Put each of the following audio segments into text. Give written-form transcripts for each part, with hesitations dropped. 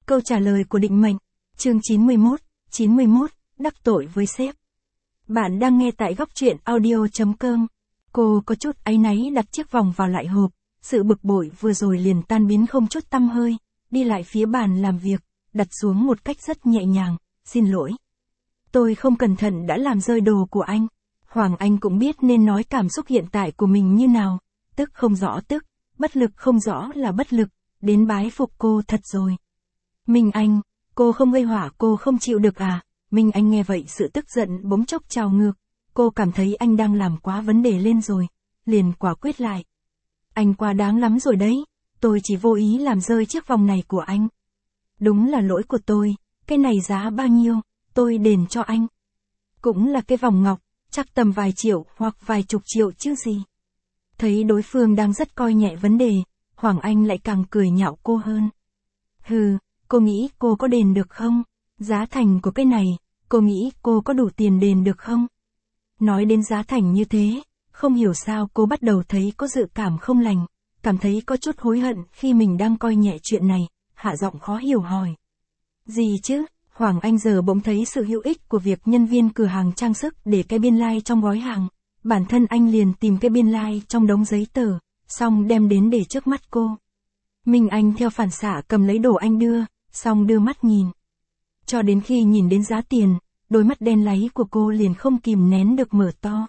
Câu trả lời của định mệnh. Chương 91, đắc tội với sếp. Bạn đang nghe tại góc truyện audio.com. Cô có chút áy náy đặt chiếc vòng vào lại hộp, sự bực bội vừa rồi liền tan biến không chút tăm hơi, đi lại phía bàn làm việc, đặt xuống một cách rất nhẹ nhàng, xin lỗi. Tôi không cẩn thận đã làm rơi đồ của anh. Hoàng Anh cũng biết nên nói cảm xúc hiện tại của mình như nào, tức không rõ tức, bất lực không rõ là bất lực, đến bái phục cô thật rồi. Minh Anh, cô không gây họa cô không chịu được à? Minh Anh nghe vậy sự tức giận bỗng chốc trào ngược, cô cảm thấy anh đang làm quá vấn đề lên rồi, liền quả quyết lại. Anh quá đáng lắm rồi đấy, tôi chỉ vô ý làm rơi chiếc vòng này của anh. Đúng là lỗi của tôi, cái này giá bao nhiêu, tôi đền cho anh. Cũng là cái vòng ngọc, chắc tầm vài triệu hoặc vài chục triệu chứ gì. Thấy đối phương đang rất coi nhẹ vấn đề, Hoàng Anh lại càng cười nhạo cô hơn. Hừ, cô nghĩ cô có đền được không? Giá thành của cái này, cô nghĩ cô có đủ tiền đền được không? Nói đến giá thành như thế, không hiểu sao cô bắt đầu thấy có dự cảm không lành, cảm thấy có chút hối hận khi mình đang coi nhẹ chuyện này, hạ giọng khó hiểu hỏi. Gì chứ? Hoàng Anh giờ bỗng thấy sự hữu ích của việc nhân viên cửa hàng trang sức để cái biên lai trong gói hàng. Bản thân anh liền tìm cái biên lai trong đống giấy tờ, xong đem đến để trước mắt cô. Minh Anh theo phản xạ cầm lấy đồ anh đưa, xong đưa mắt nhìn. Cho đến khi nhìn đến giá tiền, đôi mắt đen láy của cô liền không kìm nén được mở to.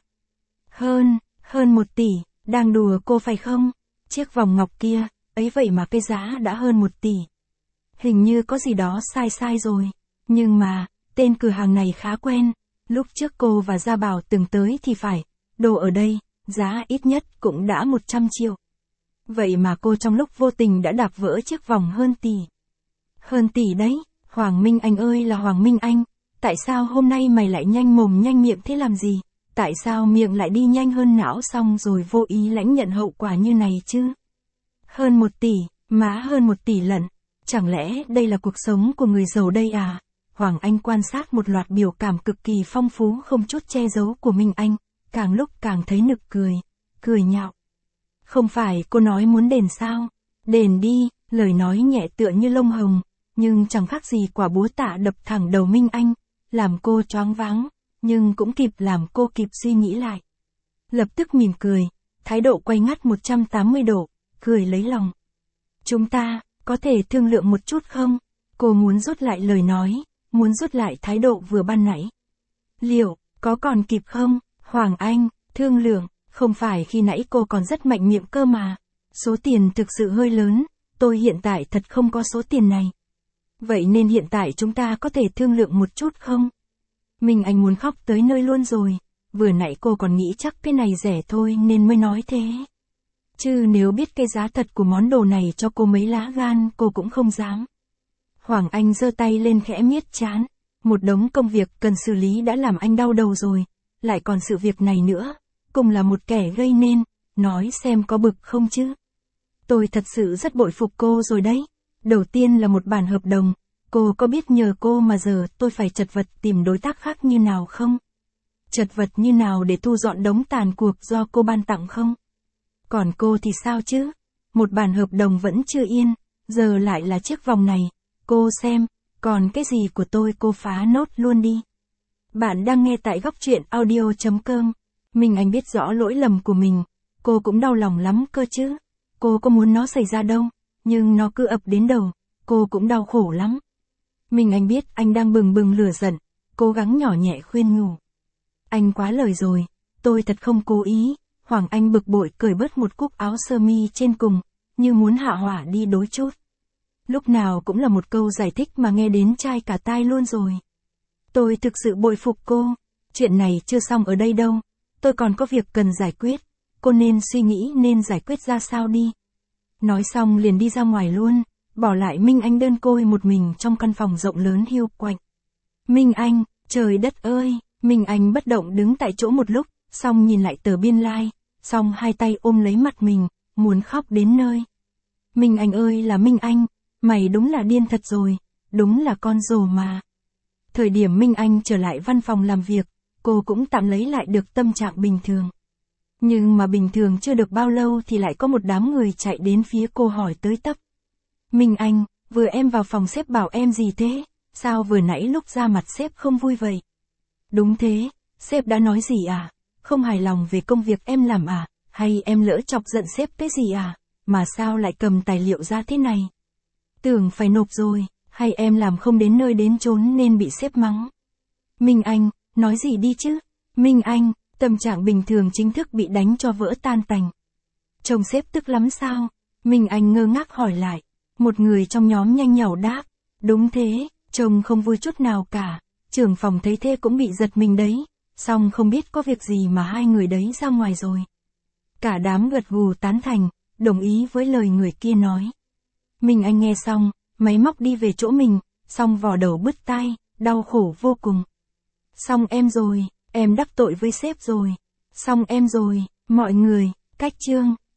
Hơn 1 tỷ, đang đùa cô phải không? Chiếc vòng ngọc kia, ấy vậy mà cái giá đã hơn 1 tỷ. Hình như có gì đó sai rồi. Nhưng mà, tên cửa hàng này khá quen, lúc trước cô và Gia Bảo từng tới thì phải, đồ ở đây, giá ít nhất cũng đã 100 triệu. Vậy mà cô trong lúc vô tình đã đạp vỡ chiếc vòng hơn tỷ. Hơn tỷ đấy, Hoàng Minh Anh ơi là Hoàng Minh Anh, tại sao hôm nay mày lại nhanh mồm nhanh miệng thế làm gì? Tại sao miệng lại đi nhanh hơn não xong rồi vô ý lãnh nhận hậu quả như này chứ? Hơn 1 tỷ, má hơn 1 tỷ lận, chẳng lẽ đây là cuộc sống của người giàu đây à? Hoàng Anh quan sát một loạt biểu cảm cực kỳ phong phú không chút che giấu của Minh Anh, càng lúc càng thấy nực cười nhạo. Không phải cô nói muốn đền sao? Đền đi, lời nói nhẹ tựa như lông hồng, nhưng chẳng khác gì quả búa tạ đập thẳng đầu Minh Anh, làm cô choáng váng, nhưng cũng làm cô kịp suy nghĩ lại. Lập tức mỉm cười, thái độ quay ngắt 180 độ, cười lấy lòng. Chúng ta, có thể thương lượng một chút không? Cô muốn rút lại lời nói, muốn rút lại thái độ vừa ban nãy. Liệu, có còn kịp không? Hoàng Anh, thương lượng, không phải khi nãy cô còn rất mạnh miệng cơ mà. Số tiền thực sự hơi lớn, tôi hiện tại thật không có số tiền này. Vậy nên hiện tại chúng ta có thể thương lượng một chút không? Minh Anh muốn khóc tới nơi luôn rồi, vừa nãy cô còn nghĩ chắc cái này rẻ thôi nên mới nói thế. Chứ nếu biết cái giá thật của món đồ này cho cô mấy lá gan cô cũng không dám. Hoàng Anh giơ tay lên khẽ miết trán, một đống công việc cần xử lý đã làm anh đau đầu rồi, lại còn sự việc này nữa, cùng là một kẻ gây nên, nói xem có bực không chứ. Tôi thật sự rất bội phục cô rồi đấy, đầu tiên là một bản hợp đồng, cô có biết nhờ cô mà giờ tôi phải chật vật tìm đối tác khác như nào không? Chật vật như nào để thu dọn đống tàn cuộc do cô ban tặng không? Còn cô thì sao chứ? Một bản hợp đồng vẫn chưa yên, giờ lại là chiếc vòng này, cô xem, còn cái gì của tôi cô phá nốt luôn đi. Bạn đang nghe tại góc truyện audio.com. Minh Anh biết rõ lỗi lầm của mình, cô cũng đau lòng lắm cơ chứ. Cô có muốn nó xảy ra đâu, nhưng nó cứ ập đến đầu, cô cũng đau khổ lắm. Minh Anh biết anh đang bừng lửa giận, cố gắng nhỏ nhẹ khuyên nhủ. Anh quá lời rồi, tôi thật không cố ý. Hoàng Anh bực bội cởi bớt một cúc áo sơ mi trên cùng, như muốn hạ hỏa đi đôi chút. Lúc nào cũng là một câu giải thích mà nghe đến chai cả tai luôn rồi. Tôi thực sự bội phục cô, chuyện này chưa xong ở đây đâu, tôi còn có việc cần giải quyết, cô nên suy nghĩ nên giải quyết ra sao đi. Nói xong liền đi ra ngoài luôn, bỏ lại Minh Anh đơn côi một mình trong căn phòng rộng lớn hiu quạnh. Minh Anh, trời đất ơi, Minh Anh bất động đứng tại chỗ một lúc, xong nhìn lại tờ biên lai, xong hai tay ôm lấy mặt mình, muốn khóc đến nơi. Minh Anh ơi là Minh Anh, mày đúng là điên thật rồi, đúng là con rồ mà. Thời điểm Minh Anh trở lại văn phòng làm việc, cô cũng tạm lấy lại được tâm trạng bình thường. Nhưng mà bình thường chưa được bao lâu thì lại có một đám người chạy đến phía cô hỏi tới tấp. Minh Anh, Vừa em vào phòng sếp bảo em gì thế? Sao vừa nãy lúc ra mặt sếp không vui vậy? Đúng thế, sếp đã nói gì à? Không hài lòng về công việc em làm à? Hay em lỡ chọc giận sếp cái gì à? Mà sao lại cầm tài liệu ra thế này? Tưởng phải nộp rồi, hay em làm không đến nơi đến chốn nên bị sếp mắng? Minh Anh, nói gì đi chứ? Minh Anh, tâm trạng bình thường chính thức bị đánh cho vỡ tan tành. Chồng sếp tức lắm sao? Minh Anh ngơ ngác hỏi lại. Một người trong nhóm nhanh nhảu đáp. Đúng thế, chồng không vui chút nào cả. Trưởng phòng thấy thế cũng bị giật mình đấy. Xong không biết có việc gì mà hai người đấy ra ngoài rồi. Cả đám gật gù tán thành, đồng ý với lời người kia nói. Minh Anh nghe xong, máy móc đi về chỗ mình, xong vò đầu bứt tai, đau khổ vô cùng. Xong em rồi, em đắc tội với sếp rồi. Xong em rồi, mọi người, cách chương.